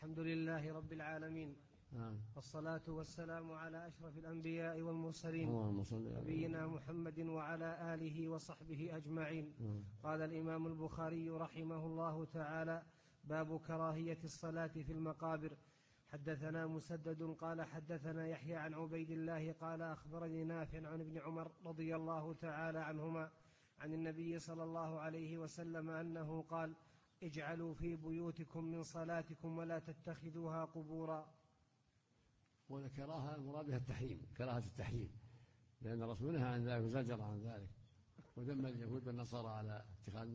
الحمد لله رب العالمين. والصلاة والسلام على أشرف الأنبياء والمرسلين نبينا محمد وعلى آله وصحبه أجمعين. قال الإمام البخاري رحمه الله تعالى: باب كراهية الصلاة في المقابر. حدثنا مسدد قال حدثنا يحيى عن عبيد الله قال أخبرني نافع عن ابن عمر رضي الله تعالى عنهما عن النبي صلى الله عليه وسلم أنه قال: اجعلوا في بيوتكم من صلاتكم ولا تتخذوها قبورا. والكراهة المراد بها التحريم، كراهة التحريم، لأن الرسول نهى عن ذلك وزجر عن ذلك، وذم اليهود والنصارى على اتخاذ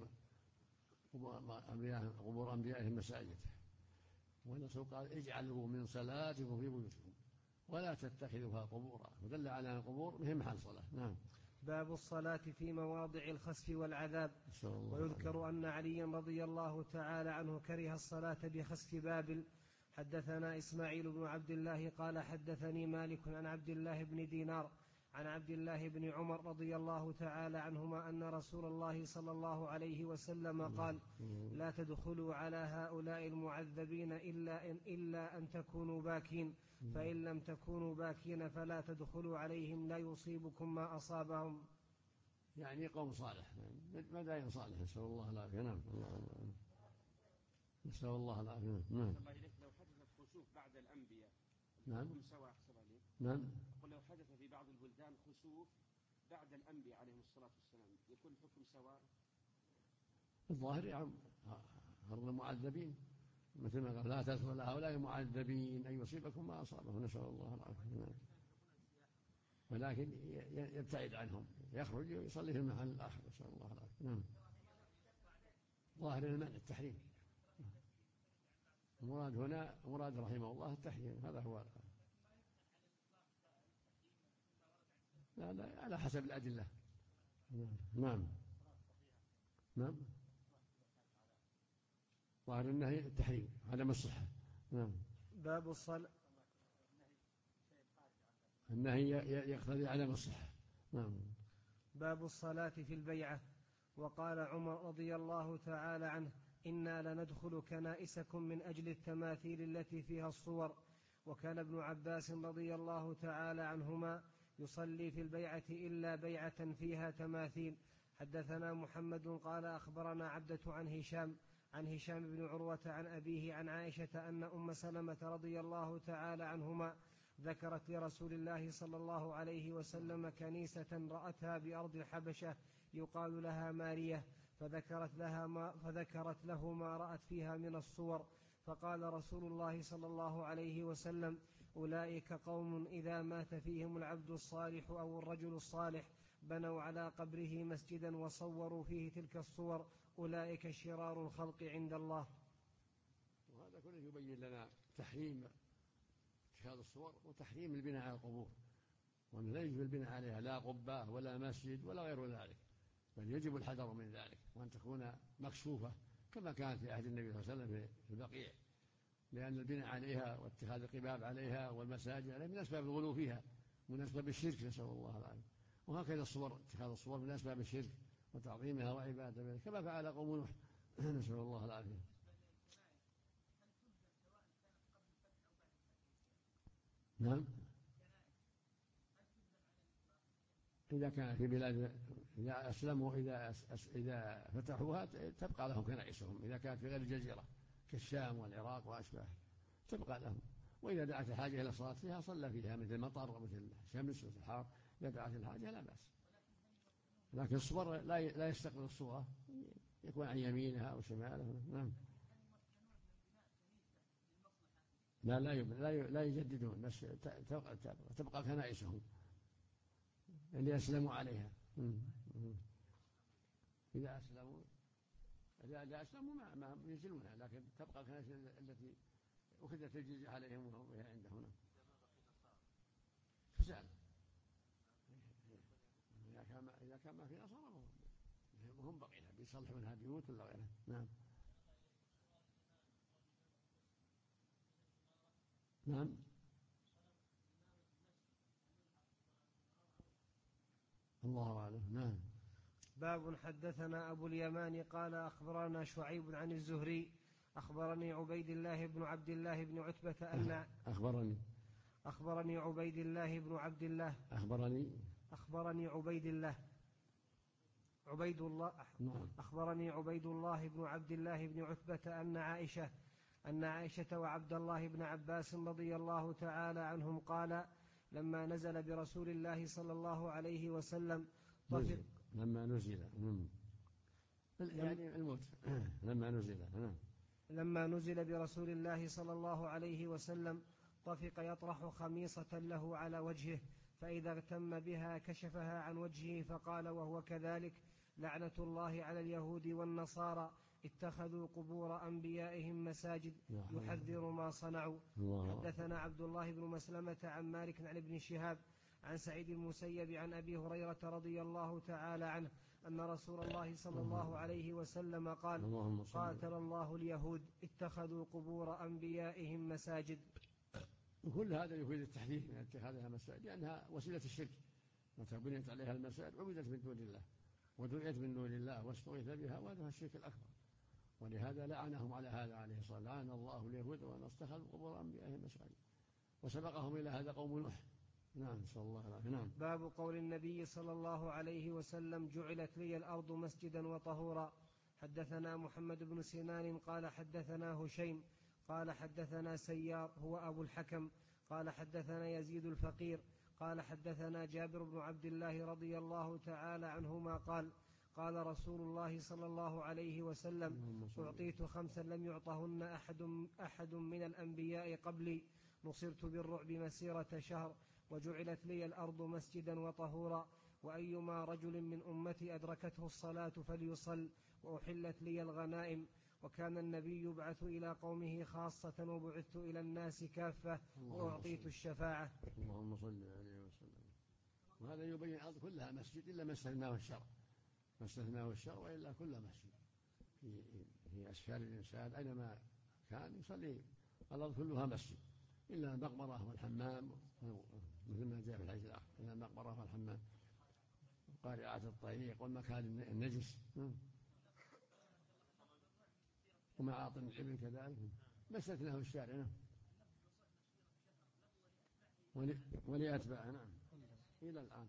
قبور أنبيائهم مساجد. والرسول قال: اجعلوا من صلاتكم في بيوتكم ولا تتخذوها قبورا، ودل على أن القبور مهم محل صلاة. نعم. باب الصلاة في مواضع الخسف والعذاب. ويذكر أن عليا رضي الله تعالى عنه كره الصلاة بخسف بابل. حدثنا إسماعيل بن عبد الله قال حدثني مالك عن عبد الله بن دينار عن عبد الله بن عمر رضي الله تعالى عنهما أن رسول الله صلى الله عليه وسلم قال: لا تدخلوا على هؤلاء المعذبين إلا أن تكونوا باكين، فإن لم تكونوا باكين فلا تدخلوا عليهم لا يصيبكم ما أصابهم. يعني قوم صالح، مدائن صالح، نسأل الله العافية. نعم. نسأل الله العافية. نعم. لو حدث خسوف بعد الأنبياء نعم. سواء أحسب عليه. نعم. أقول لو حدث في بعض البلدان خسوف بعد الأنبياء عليهم الصلاة والسلام يكون الحكم سواء؟ الظاهر يعني هرب المعذبين، مثل ما قال: لا تدخل هؤلاء المعذبين أن يصيبكم ما أصابهم، نسأل الله العافية. نعم. ولكن يبتعد عنهم، يخرج ويصلي في المحل الآخر، نسأل الله العافية. نعم. ظاهر المنع التحريم. المراد هنا مراد رحمه الله التحريم، هذا هو. لا على حسب الأدلة. نعم. نعم. ظاهر النهي التحريم، عدم الصحة. نعم. باب الصلاة. النهي يقتضي عدم الصحة. نعم. باب الصلاة في البيعة. وقال عمر رضي الله تعالى عنه: إنا لندخل كنائسكم من أجل التماثيل التي فيها الصور. وكان ابن عباس رضي الله تعالى عنهما يصلي في البيعة إلا بيعة فيها تماثيل. حدثنا محمد قال أخبرنا عبدة عن هشام بن عروة عن أبيه عن عائشة أن أم سلمة رضي الله تعالى عنهما ذكرت لرسول الله صلى الله عليه وسلم كنيسة رأتها بأرض الحبشة يقال لها مارية، فذكرت له ما رأت فيها من الصور. فقال رسول الله صلى الله عليه وسلم: أولئك قوم إذا مات فيهم العبد الصالح أو الرجل الصالح بنوا على قبره مسجدا وصوروا فيه تلك الصور، أولئك شرار الخلق عند الله. وهذا كله يبين لنا تحريم اتخاذ الصور وتحريم البناء على القبور، وأن لا يجب البناء عليها لا قبة ولا مسجد ولا غير ذلك، بل يجب الحذر من ذلك، وأن تكون مكشوفة كما كانت في عهد النبي صلى الله عليه وسلم في البقيع، لأن البناء عليها واتخاذ القباب عليها والمساجد عليها من أسباب الغلو فيها، من أسباب الشرك، نسأل الله العافية. وهكذا الصور، اتخاذ الصور من أسباب الشرك وتعظيمها وعبادتها كما فعل قوم نوح، نسأل الله العافية. نعم. إذا كان في بلاد إذا أسلموا إذا فتحوها تبقى لهم كنائسهم، إذا كانت في غير الجزيرة كالشام والعراق وأشباه تبقى لهم، وإذا دعت الحاجة إلى الصلاة فيها صلى فيها، مثل المطر ومثل الشمس ومثل الحار، إذا دعت الحاجة لا بأس. لكن الصور لا يستقبل الصورة، يكون عن يمينها أو شمالها. نعم. لا يجددون، بس تبقى كنائسهم اللي أسلموا عليها. إذا أسلموا ما ينزلونها، لكن تبقى الكنائس التي أخذت الجزية عليهم وهي عندهم فساد. إذا كان ما في نصارى هم بقينا بيصلحونها بيوت ولا غيرها. نعم. نعم. الله أعلم. نعم. باب حدثنا أبو اليمان قال أخبرنا شعيب عن الزهري أخبرني عبيد الله بن عبد الله بن عتبة أن أخبرني عبيد الله بن عبد الله أخبرني عبيد الله بن عبد الله بن عتبة أن عائشة وعبد الله بن عباس رضي الله تعالى عنهم قال لما نزل برسول الله صلى الله عليه وسلم لما نزل برسول الله صلى الله عليه وسلم طفق يطرح خميصة له على وجهه، فإذا اغتم بها كشفها عن وجهه فقال وهو كذلك: لعنة الله على اليهود والنصارى اتخذوا قبور أنبيائهم مساجد يحذر ما صنعوا. حدثنا عبد الله بن مسلمة عن مالك عن ابن شهاب عن سعيد المسيب عن أبي هريرة رضي الله تعالى عنه أن رسول الله صلى الله عليه وسلم قال: قاتل الله اليهود اتخذوا قبور أنبيائهم مساجد. وكل هذا يفيد التحذير من اتخاذها مساجد، لأنها وسيلة الشرك، متى بنيت عليها المساجد عبدت من دون الله ودعيت من دون الله واستغيث بها، وهذا الشرك الأكبر. ولهذا لعنهم على هذا عليه الصلاة والسلام: لعن الله اليهود اتخذوا قبور أنبيائهم مساجد. وسبقهم إلى هذا قوم نوح. نعم، صلى الله عليه وسلم. باب قول النبي صلى الله عليه وسلم: جعلت لي الأرض مسجدا وطهورا. حدثنا محمد بن سنان قال حدثنا هشيم قال حدثنا سيار هو أبو الحكم قال حدثنا يزيد الفقير قال حدثنا جابر بن عبد الله رضي الله تعالى عنهما قال رسول الله صلى الله عليه وسلم: أعطيت 5 لم يعطهن أحد من الأنبياء قبلي، نصرت بالرعب مسيرة شهر، وجعلت لي الأرض مسجدا وطهورا، وأيما رجل من أمتي أدركته الصلاة فليصل، وأحلت لي الغنائم، وكان النبي يبعث إلى قومه خاصة وبعثت إلى الناس كافة، وأعطيت الشفاعة. اللهم صل عليه وسلم. وهذا يبين الأرض كلها مسجد إلا ما استثناه الشرع، وإلا كلها مسجد في أسفار الإنسان أينما كان يصلي، الأرض كلها مسجد إلا المقبرة والحمام، مثل ما جاء في الحديث الآخر: إلا المقبرة والحمام وقارعات الطريق والمكان النجس ومعاطن الإبل كذلك ما استثناه الشارع. ولأتباعه. نعم، إلى الآن.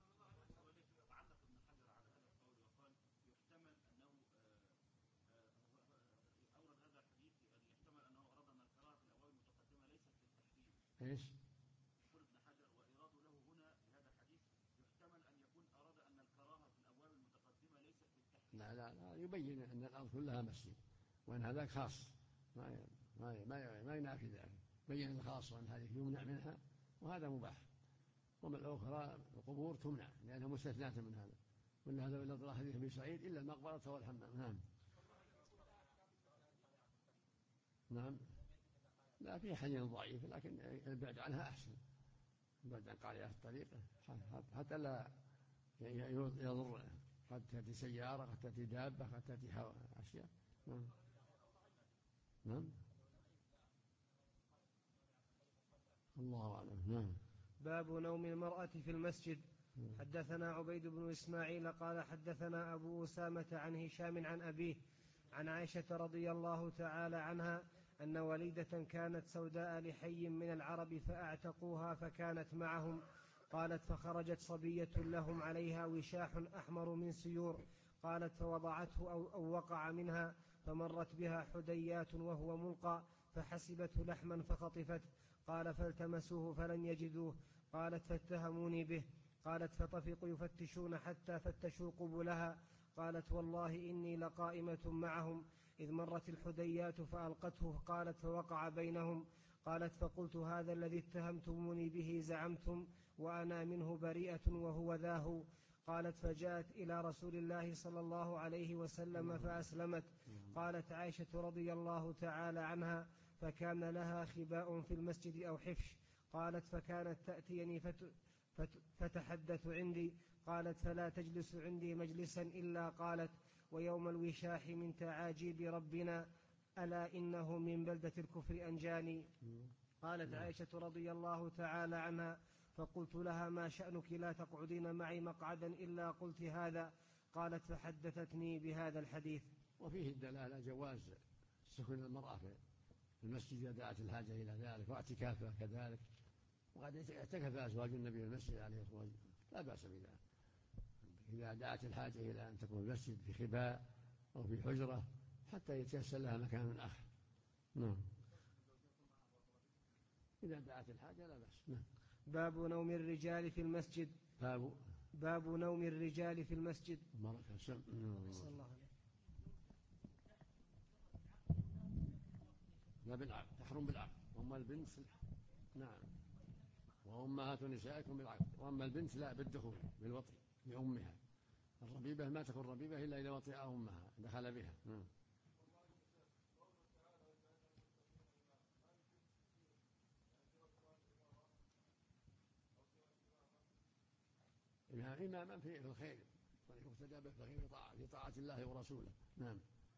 ايش؟ يقول ابن حجر: وإراد له هنا بهذا الحديث يحتمل أن يكون أراد أن الكراهة في الأبواب المتقدمة ليست للتحريم. لا، يبين أن الأرض كلها مسجد، وأن هذا خاص، ما ينافي ذلك. بين الخاص وأن هذه يمنع منها وهذا مباح، ومن الأخرى القبور تمنع لأنها مستثناة من هذا. وإن هذا من الله حديث أبي سعيد: إلا المقبرة والحمام. نعم. لا، في حديث ضعيف، لكن البعد عنها أحسن، البعد عن قارعة الطريق حتى لا يضر، قد تأتي سيارة، قد تأتي دابة، قد تأتي أشياء. نعم. الله أعلم. نعم. باب نوم المرأة في المسجد. حدثنا عبيد بن إسماعيل قال حدثنا أبو أسامة عن هشام عن أبيه عن عائشة رضي الله تعالى عنها أن وليدة كانت سوداء لحي من العرب فأعتقوها فكانت معهم. قالت: فخرجت صبية لهم عليها وشاح أحمر من سيور، قالت: فوضعته أو وقع منها، فمرت بها حديات وهو ملقى، فحسبته لحما فخطفته. قال: فالتمسوه فلم يجدوه. قالت: فاتهموني به. قالت: فطفقوا يفتشون حتى فتشوا قبلها. قالت: والله إني لقائمة معهم إذ مرت الحديات فألقته. قالت: فوقع بينهم. قالت: فقلت: هذا الذي اتهمتموني به زعمتم وأنا منه بريئة وهو ذاه. قالت: فجاءت إلى رسول الله صلى الله عليه وسلم فأسلمت. قالت عائشة رضي الله تعالى عنها: فكان لها خباء في المسجد أو حفش. قالت: فكانت تأتيني فتحدث عندي. قالت: فلا تجلس عندي مجلسا إلا قالت: ويوم الوشاح من تعاجيب ربنا، ألا إنه من بلدة الكفر أنجاني. قالت عائشة رضي الله تعالى عنها: فقلت لها: ما شأنك لا تقعدين معي مقعدا إلا قلت هذا؟ قالت: فحدثتني بهذا الحديث. وفيه الدلالة جواز سكن المرأة في المسجد إذا دعت الحاجة إلى ذلك، واعتكافها كذلك. وقد اعتكف أزواج النبي في المسجد عليه الصلاة والسلام، لا بأس بذلك إذا دعت الحاجة إلى أن تكون المسجد في خباء أو في حجرة حتى يتيسر لها مكان آخر. نعم، إذا دعت الحاجة لا بأس. نعم. باب نوم الرجال في المسجد. باب نوم الرجال في المسجد. صلى الله عليه. لا بالعقد، تحرم بالعقد. وأما البنت نعم، وأمهات نسائكم بالعقد. وأما البنت لا، بالدخول بالوطي لأمها. الربيبة ما تكون ربيبة إلا إذا وطئ أمها دخل بها. نعم. إماما في الخير يقتدى به في طاعة الله ورسوله. نعم.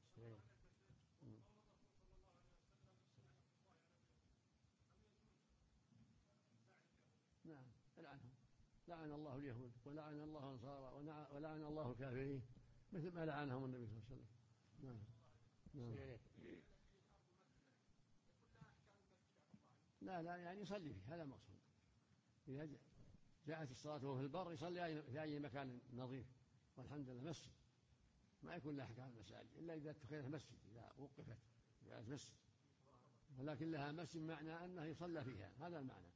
نعم، لعن الله اليهود ولعن الله النصارى ولعن الله الكافرين مثل ما لعنهم النبي صلى الله عليه وسلم. نعم. نعم. لا يعني يصلي فيه، هذا المقصود. إذا جاءت الصلاة وهو في البر يصلي في أي مكان نظيف، والحمد لله مسجد، ما يكون لها أحكام المساجد إلا إذا اتخذت مسجد، إذا وقفت جاءت مسجد، ولكن لها مسجد معنى أنه يصلى فيها، هذا المعنى.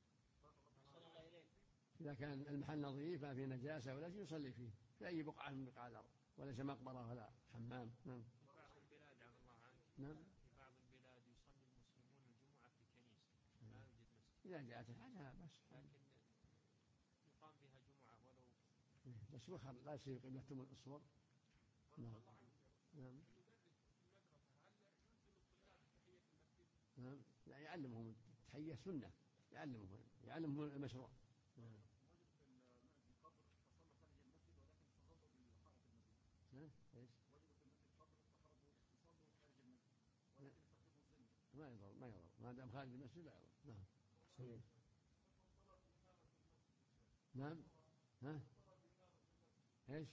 إذا كان المحل نظيف ما فيه نجاسة ولا شيء يصلي فيه في أي بقعة من بقاع الأرض، وليس مقبرة ولا حمام. نعم. في بعض البلاد عبد الله عنك، نعم، في بعض البلاد يصلي المسلمون الجمعة في كنيسة لا يوجد مسجد، إذا جاءت الحاجة بس، لكن يقام بها جمعة ولو بس وخر لا يصير قبلتهم الصور. نعم. نعم. نعم. لا، يعلمهم التحية سنة، يعلمهم المشروع. نعم. ما يضر ما دام خارج المسجد لا يضر. نعم. صحيح. نعم. ايش؟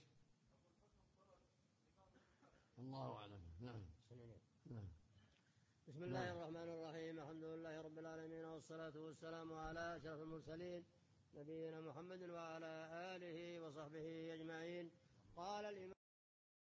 الله اعلم. نعم. نعم. بسم الله الرحمن الرحيم. الحمد لله رب العالمين، والصلاة والسلام على أشرف المرسلين نبينا محمد وعلى آله وصحبه أجمعين. قال الإمام